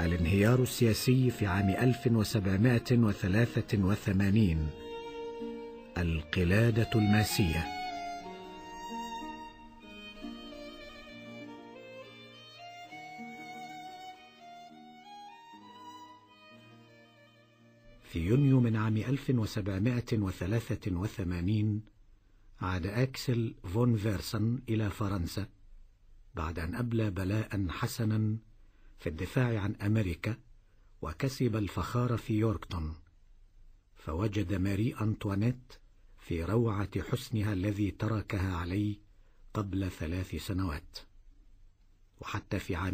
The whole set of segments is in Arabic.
الانهيار السياسي في عام 1783. القلادة الماسية. في يونيو من عام 1783 عاد أكسل فون فيرسن إلى فرنسا بعد أن أبلى بلاء حسنا في الدفاع عن أمريكا، وكسب الفخار في يوركتون، فوجد ماري أنطوانيت في روعة حسنها الذي تركها عليه قبل 3 سنوات. وحتى في عام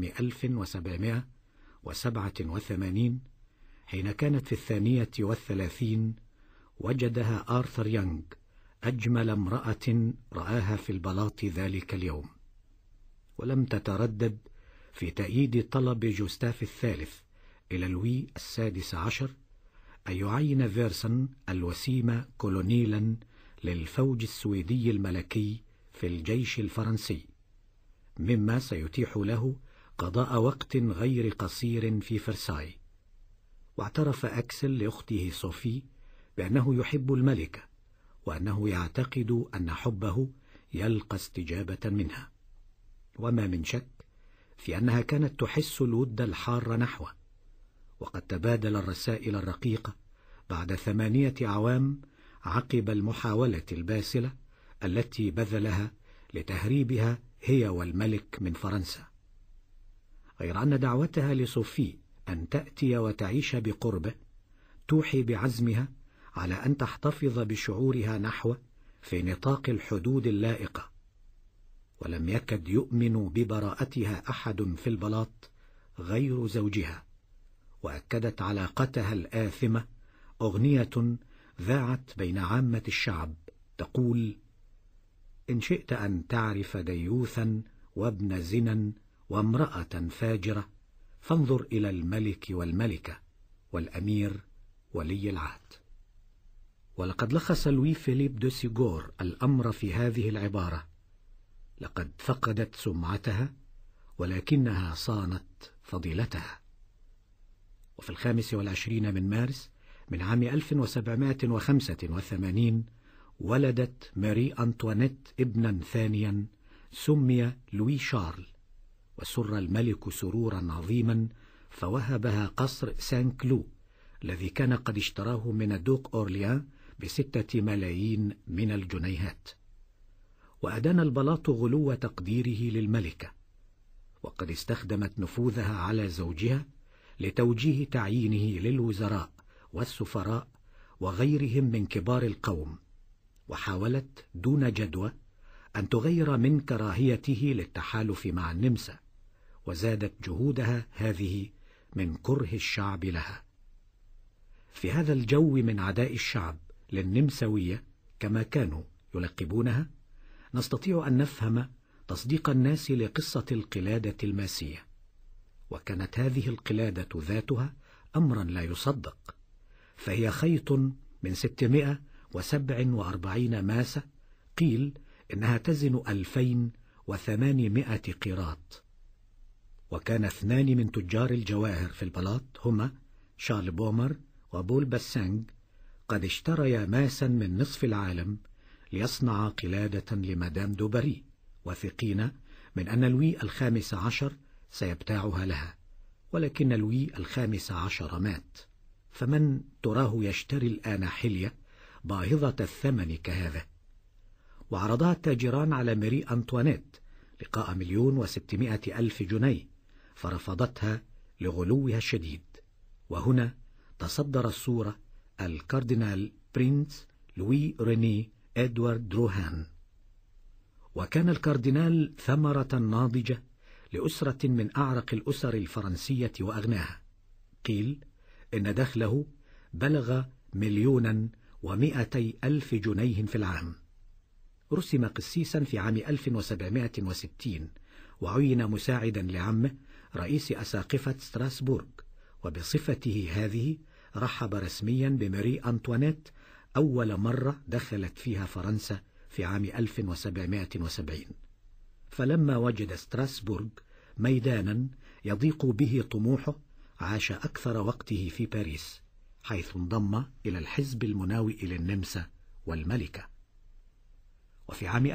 1787 حين كانت في 32 وجدها آرثر يونغ أجمل امرأة رآها في البلاط ذلك اليوم، ولم تتردد في تأييد طلب جوستاف الثالث إلى لوي السادس عشر أن يعين فيرسن الوسيم كولونيلا للفوج السويدي الملكي في الجيش الفرنسي، مما سيتيح له قضاء وقت غير قصير في فرساي. واعترف أكسل لأخته صوفي بأنه يحب الملكة، وأنه يعتقد أن حبه يلقى استجابة منها، وما من شك في أنها كانت تحس الود الحار نحوه. وقد تبادل الرسائل الرقيقة بعد 8 أعوام عقب المحاولة الباسلة التي بذلها لتهريبها هي والملك من فرنسا، غير أن دعوتها لصوفي أن تأتي وتعيش بقربه توحي بعزمها على أن تحتفظ بشعورها نحوه في نطاق الحدود اللائقة. ولم يكد يؤمن ببراءتها أحد في البلاط غير زوجها، وأكدت علاقتها الآثمة أغنية ذاعت بين عامة الشعب تقول: إن شئت أن تعرف ديوثا وابن زنا وامرأة فاجرة فانظر إلى الملك والملكة والأمير ولي العهد. ولقد لخص لوي فيليب دو سيغور الأمر في هذه العبارة: لقد فقدت سمعتها ولكنها صانت فضيلتها. وفي 25 من مارس من عام 1785 ولدت ماري أنطوانيت ابنا ثانيا سمي لوي شارل، وسر الملك سرورا عظيما فوهبها قصر سان كلو الذي كان قد اشتراه من الدوق أورليان ب6 ملايين من الجنيهات. وأدان البلاط غلو تقديره للملكة، وقد استخدمت نفوذها على زوجها لتوجيه تعيينه للوزراء والسفراء وغيرهم من كبار القوم، وحاولت دون جدوى أن تغير من كراهيته للتحالف مع النمسا، وزادت جهودها هذه من كره الشعب لها. في هذا الجو من عداء الشعب للنمساوية كما كانوا يلقبونها، نستطيع أن نفهم تصديق الناس لقصة القلادة الماسية. وكانت هذه القلادة ذاتها أمرا لا يصدق، فهي خيط من 647 ماسة، قيل إنها تزن 2800 قيراط. وكان 2 من تجار الجواهر في البلاط هما شارل بومر وبول باسانج قد اشتريا ماسا من نصف العالم ليصنع قلادة لمدام دوباري، واثقين من أن لوي الخامس عشر سيبتاعها لها. ولكن لوي الخامس عشر مات، فمن تراه يشتري الآن حلية باهظة الثمن كهذا؟ وعرضها التاجران على ماري أنطوانيت لقاء 1,600,000 جنيه، فرفضتها لغلوها الشديد. وهنا تصدر الصورة الكاردينال برينس لوي ريني إدوارد دروهان. وكان الكاردينال ثمرة ناضجة لأسرة من أعرق الأسر الفرنسية وأغناها، قيل إن دخله بلغ 1,200,000 جنيه في العام. رسم قسيسا في عام 1760، وعين مساعدا لعمه رئيس أساقفة ستراسبورغ، وبصفته هذه رحب رسميا بماري أنطوانيت أول مرة دخلت فيها فرنسا في عام 1770. فلما وجد ستراسبورغ ميدانا يضيق به طموحه عاش أكثر وقته في باريس، حيث انضم إلى الحزب المناوئ للنمسا والملكة. وفي عام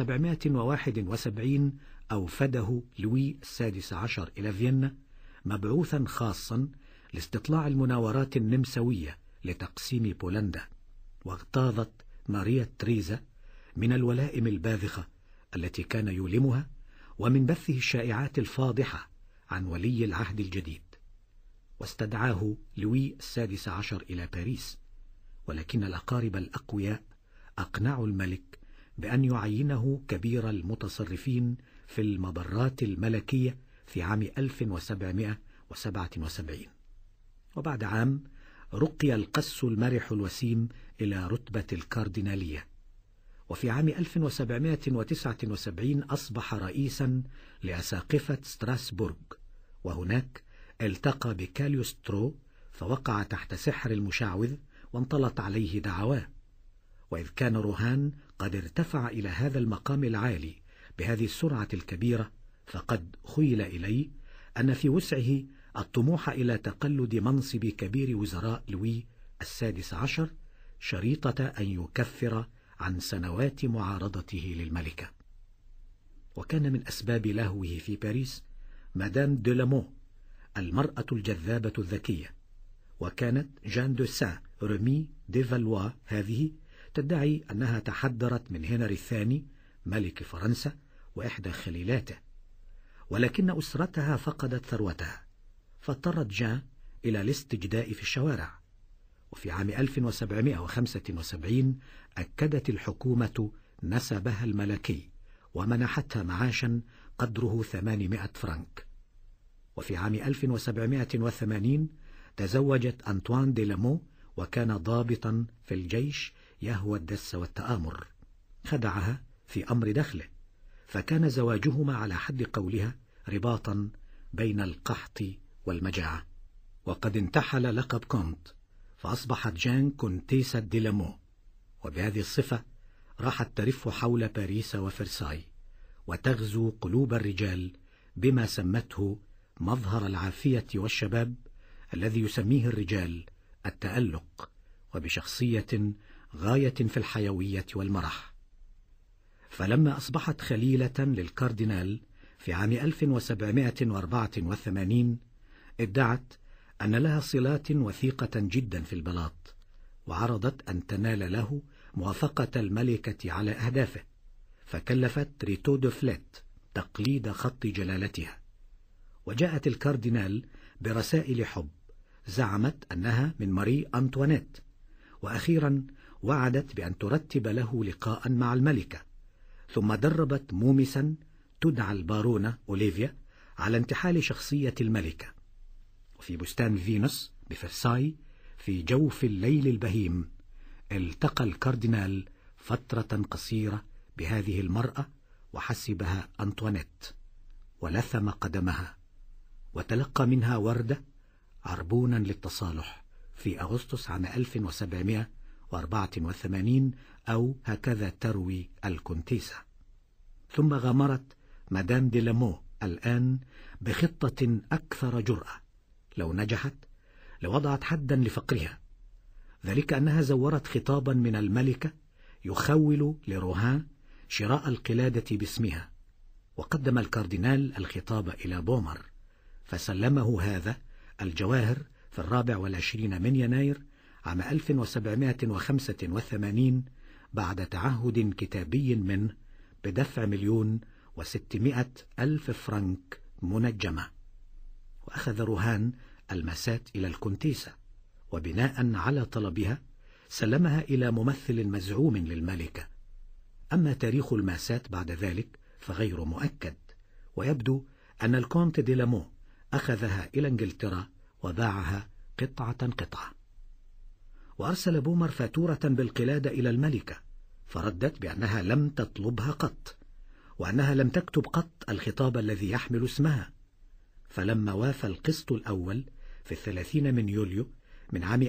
1771 أوفده لوي السادس عشر إلى فيينا مبعوثا خاصا لاستطلاع المناورات النمساوية لتقسيم بولندا، واغتاظت ماريا تريزا من الولائم الباذخة التي كان يؤلمها ومن بثه الشائعات الفاضحة عن ولي العهد الجديد، واستدعاه لوي السادس عشر إلى باريس، ولكن الأقارب الأقوياء أقنعوا الملك بأن يعينه كبير المتصرفين في المبرات الملكية في عام 1777. وبعد عام رقي القس المرح الوسيم إلى رتبة الكاردينالية. وفي عام 1779 أصبح رئيسا لأساقفة ستراسبورغ، وهناك التقى بكاليوسترو فوقع تحت سحر المشعوذ وانطلت عليه دعواه. وإذ كان روهان قد ارتفع إلى هذا المقام العالي بهذه السرعة الكبيرة، فقد خيل إليه أن في وسعه الطموح إلى تقلد منصب كبير وزراء لوي السادس عشر، شريطة أن يكفر عن سنوات معارضته للملكة. وكان من أسباب لهوه في باريس مدام ديلامو، المرأة الجذابة الذكية، وكانت جان دو سان رمي دي فالوا هذه تدعي أنها تحدرت من هنري الثاني ملك فرنسا وإحدى خليلاته، ولكن أسرتها فقدت ثروتها، فاضطرت جان إلى الاستجداء في الشوارع. وفي عام 1775 أكدت الحكومة نسبها الملكي ومنحتها معاشا قدره 800 فرنك. وفي عام 1780 تزوجت أنطوان ديلامو، وكان ضابطا في الجيش يهوى الدس والتآمر. خدعها في أمر دخله، فكان زواجهما على حد قولها رباطا بين القحط والمجاعة. وقد انتحل لقب كونت، فأصبحت جان كونتيسة ديلامو، وبهذه الصفة راحت ترف حول باريس وفرساي وتغزو قلوب الرجال بما سمته مظهر العافية والشباب الذي يسميه الرجال التألق، وبشخصية غاية في الحيوية والمرح. فلما أصبحت خليلة للكاردينال في عام 1784 ادعت أن لها صلات وثيقة جدا في البلاط، وعرضت أن تنال له موافقة الملكة على أهدافه، فكلفت ريتو دو فليت تقليد خط جلالتها. وجاءت الكاردينال برسائل حب زعمت أنها من ماري أنطوانيت، وأخيرا وعدت بأن ترتب له لقاء مع الملكة، ثم دربت مومسا تدعى البارونة أوليفيا على انتحال شخصية الملكة. وفي بستان فينوس بفرساي في جوف الليل البهيم التقى الكاردينال فترة قصيرة بهذه المرأة وحسبها أنطوانيت، ولثم قدمها وتلقى منها وردة عربونا للتصالح في أغسطس عام 1784، أو هكذا تروي الكونتيسة. ثم غامرت مدام ديلامو الآن بخطة أكثر جرأة. لو نجحت لوضعت حدا لفقرها، ذلك أنها زورت خطابا من الملكة يخول لروهان شراء القلادة باسمها، وقدم الكاردينال الخطاب إلى بومر، فسلمه هذا الجواهر في 24 من يناير عام 1785 بعد تعهد كتابي منه بدفع 1,600,000 فرنك منجمة. وأخذ روهان المسات إلى الكونتيسة، وبناء على طلبها سلمها إلى ممثل مزعوم للملكة. أما تاريخ الماسات بعد ذلك فغير مؤكد، ويبدو أن الكونت ديلامو أخذها إلى إنجلترا وباعها قطعة. وأرسل بومر فاتورة بالقلادة إلى الملكة، فردت بأنها لم تطلبها قط، وأنها لم تكتب قط الخطاب الذي يحمل اسمها. فلما وافى القسط الأول في 30 من يوليو من عام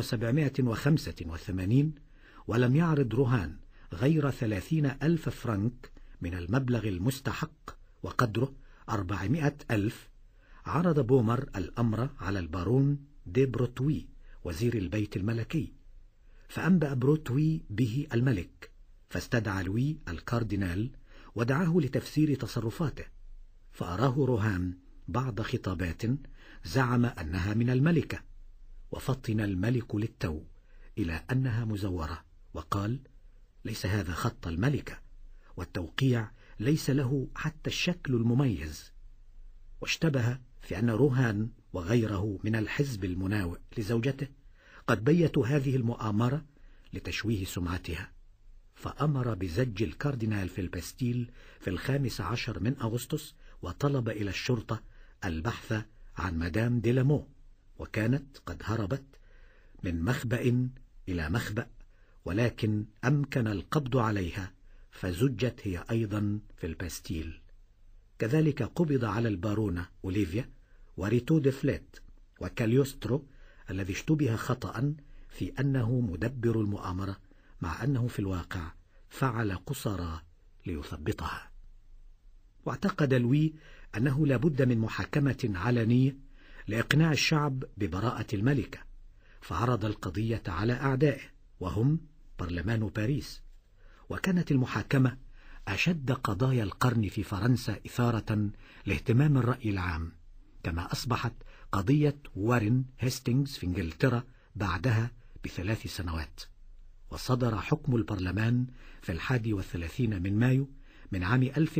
1785 ولم يعرض روهان غير 30,000 فرنك من المبلغ المستحق وقدره 400,000، عرض بومر الأمر على البارون دي بروتوي وزير البيت الملكي، فأنبأ بروتوي به الملك، فاستدعى لوي الكاردينال ودعاه لتفسير تصرفاته، فأراه روهان بعض خطابات زعم أنها من الملكة، وفطن الملك للتو إلى أنها مزورة، وقال: ليس هذا خط الملكة، والتوقيع ليس له حتى الشكل المميز. واشتبه في أن روهان وغيره من الحزب المناوئ لزوجته قد بيتوا هذه المؤامرة لتشويه سمعتها، فأمر بزج الكاردينال في الباستيل في 15 من أغسطس، وطلب إلى الشرطة البحث عن مدام ديلامو، وكانت قد هربت من مخبأ إلى مخبأ، ولكن أمكن القبض عليها فزجت هي أيضا في الباستيل. كذلك قبض على البارونة أوليفيا وريتو دي فليت وكاليوسترو الذي اشتبه خطأ في أنه مدبر المؤامرة، مع أنه في الواقع فعل قصارى ليثبطها. واعتقد لوي أنه لا بد من محاكمة علنية لإقناع الشعب ببراءة الملكة، فعرض القضية على أعدائه وهم برلمان باريس، وكانت المحاكمة أشد قضايا القرن في فرنسا إثارة لاهتمام الرأي العام، كما أصبحت قضية وارين هيستينغز في إنجلترا بعدها ب3 سنوات. وصدر حكم البرلمان في 31 من مايو من عام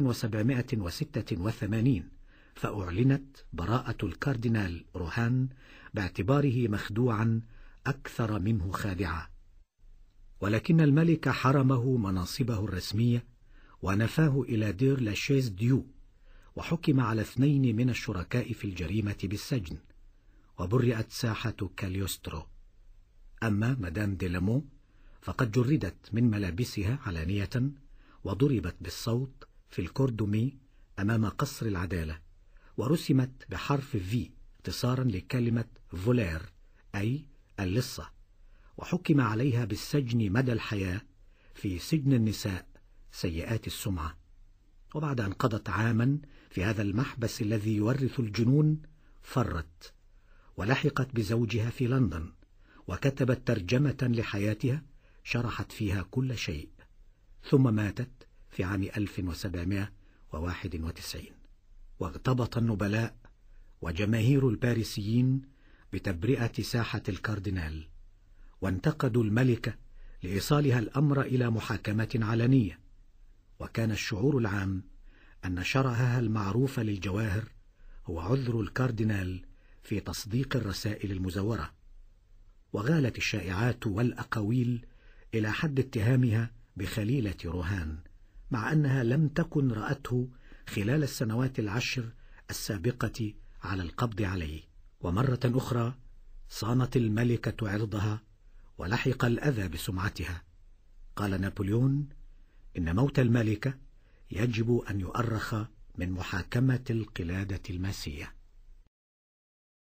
1786، فأعلنت براءة الكاردينال روهان باعتباره مخدوعا أكثر منه خادعا، ولكن الملك حرمه مناصبه الرسمية ونفاه إلى دير لاشيز ديو، وحكم على 2 من الشركاء في الجريمة بالسجن، وبرئت ساحة كاليوسترو. أما مدام ديلامو فقد جردت من ملابسها علانية وضربت بالصوت في الكوردومي أمام قصر العدالة، ورسمت بحرف في اختصارا لكلمة فولير أي اللصة، وحكم عليها بالسجن مدى الحياة في سجن النساء سيئات السمعة. وبعد أن قضت عاما في هذا المحبس الذي يورث الجنون فرت، ولحقت بزوجها في لندن، وكتبت ترجمة لحياتها شرحت فيها كل شيء، ثم ماتت في عام 1791. واغتبط النبلاء وجماهير الباريسيين بتبرئة ساحة الكاردينال، وانتقدوا الملكة لإيصالها الأمر إلى محاكمة علنية، وكان الشعور العام أن شرعها المعروف للجواهر هو عذر الكاردينال في تصديق الرسائل المزورة. وغالت الشائعات والأقاويل إلى حد اتهامها بخليلة روهان، مع أنها لم تكن رأته خلال السنوات ال10 السابقة على القبض عليه. ومرة أخرى صانت الملكة عرضها ولحق الأذى بسمعتها. قال نابليون إن موت الملكة يجب أن يؤرخ من محاكمة القلادة الماسية.